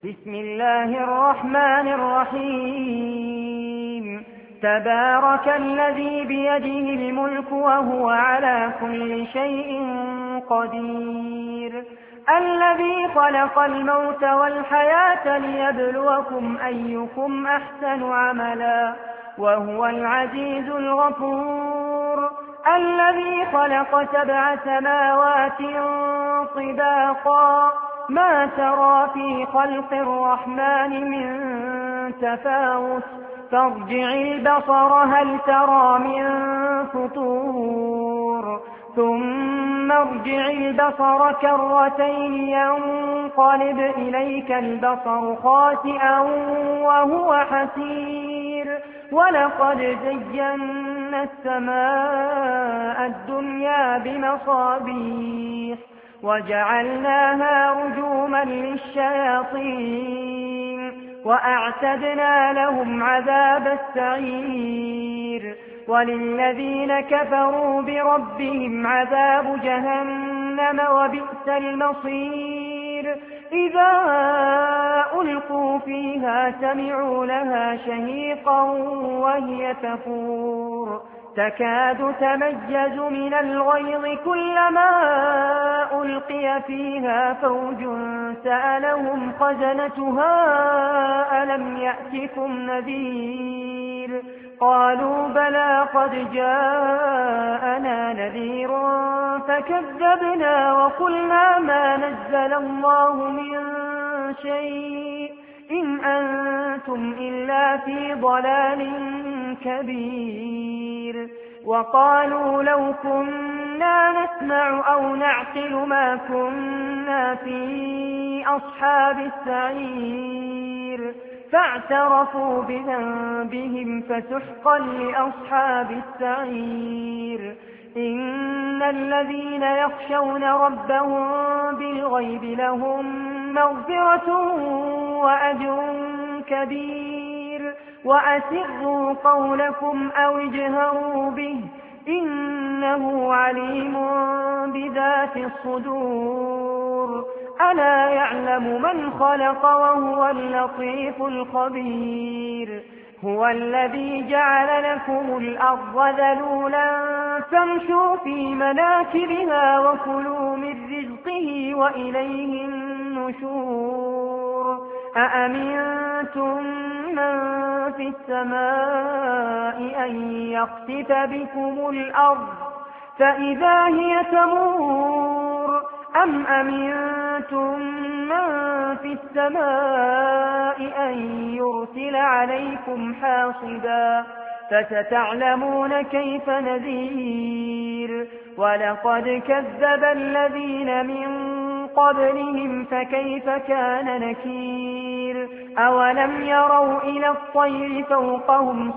بسم الله الرحمن الرحيم. تبارك الذي بيده الملك وهو على كل شيء قدير، الذي خلق الموت والحياة ليبلوكم أيكم أحسن عملا وهو العزيز الغفور، الذي خلق 7 سماوات طباقا ما ترى في خلق الرحمن من تفاوت، فارجع البصر هل ترى من فطور، ثم ارجع البصر كرتين ينقلب إليك البصر خاسئا وهو حسير، ولقد زينا السماء الدنيا بمصابيح وجعلناها رجوما للشياطين وأعتدنا لهم عذاب السعير، وللذين كفروا بربهم عذاب جهنم وبئس المصير. إذا ألقوا فيها سمعوا لها شهيقا وهي تفور تكاد تميز من الغيظ كلما ألقي فيها فوج سألهم خزنتها ألم يأتكم نذير، قالوا بلى قد جاءنا نذير فكذبنا وقلنا ما نزل الله من شيء إن أنتم إلا في ضلال كبير، وقالوا لو كنا نسمع أو نعقل ما كنا في أصحاب السعير، فاعترفوا بذنبهم فسحقا لأصحاب السعير. إن الذين يخشون ربهم بالغيب لهم مغفرة وأجر كبير، وأسروا قولكم أو اجهروا به إنه عليم بذات الصدور، ألا يعلم من خلق وهو اللطيف الخبير. هو الذي جعل لكم الأرض ذلولا فامشوا في مناكبها وكلوا من رزقه وإليه النشور. أأمنتم من في السماء أن يخسف بكم الأرض فإذا هي تمور، أم أمنتم من في السماء أن يرسل عليكم حاصبا فستعلمون كيف نذير. ولقد كذب الذين من قبلهم فكيف كان نكير. أولم يروا إلى الطير فوقهم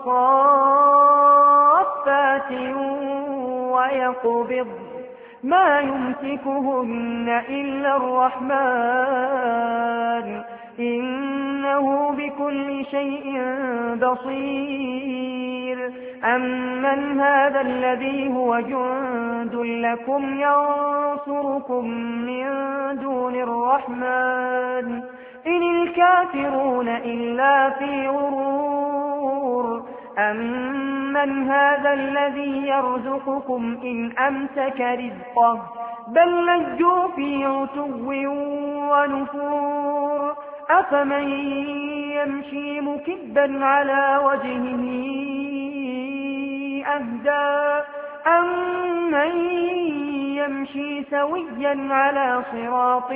صافات ويقبض ما يمسكهن إلا الرحمن إنه بكل شيء بصير. أمن هذا الذي هو جند لكم ينصركم من دون الرحمن إن الكافرون إلا في غرور. أمن هذا الذي يرزقكم إن أمسك رزقه بل لجوا في عتو ونفور. أفمن يمشي مكبا على وجهه أهدى أمن يمشي سويا على صراط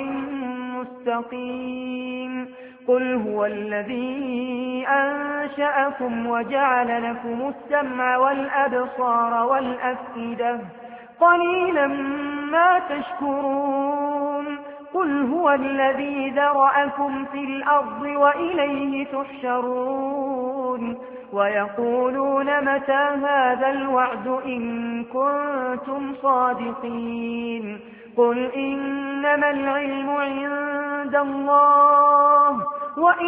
مستقيم. قل هو الذي أنشأكم وجعل لكم السمع والأبصار والأفئدة قليلا ما تشكرون. قل هو الذي ذرأكم في الأرض وإليه تحشرون. ويقولون متى هذا الوعد إن كنتم صادقين. قل إنما العلم عند الله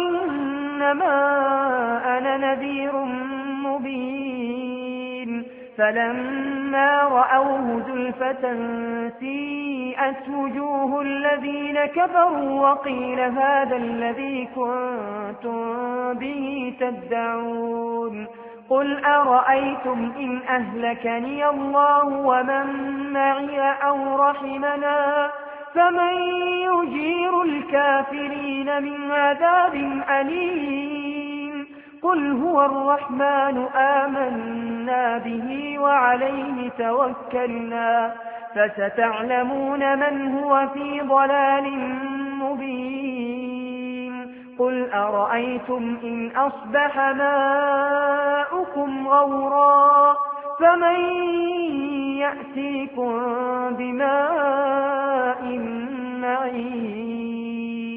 وإنما أنا نذير مبين. فلما رأوه زلفة سيئت وجوه الذين كفروا وقيل هذا الذي كنتم به تدعون قل أرأيتم إن أهلكني الله ومن معي أو رحمنا فمن يجير الكافرين من عذاب أليم قل هو الرحمن آمنا به وعليه توكلنا فستعلمون من هو في ضلال مبين قل أرأيتم إن أصبح ماؤكم غورا فمن يأتيكم بماء معين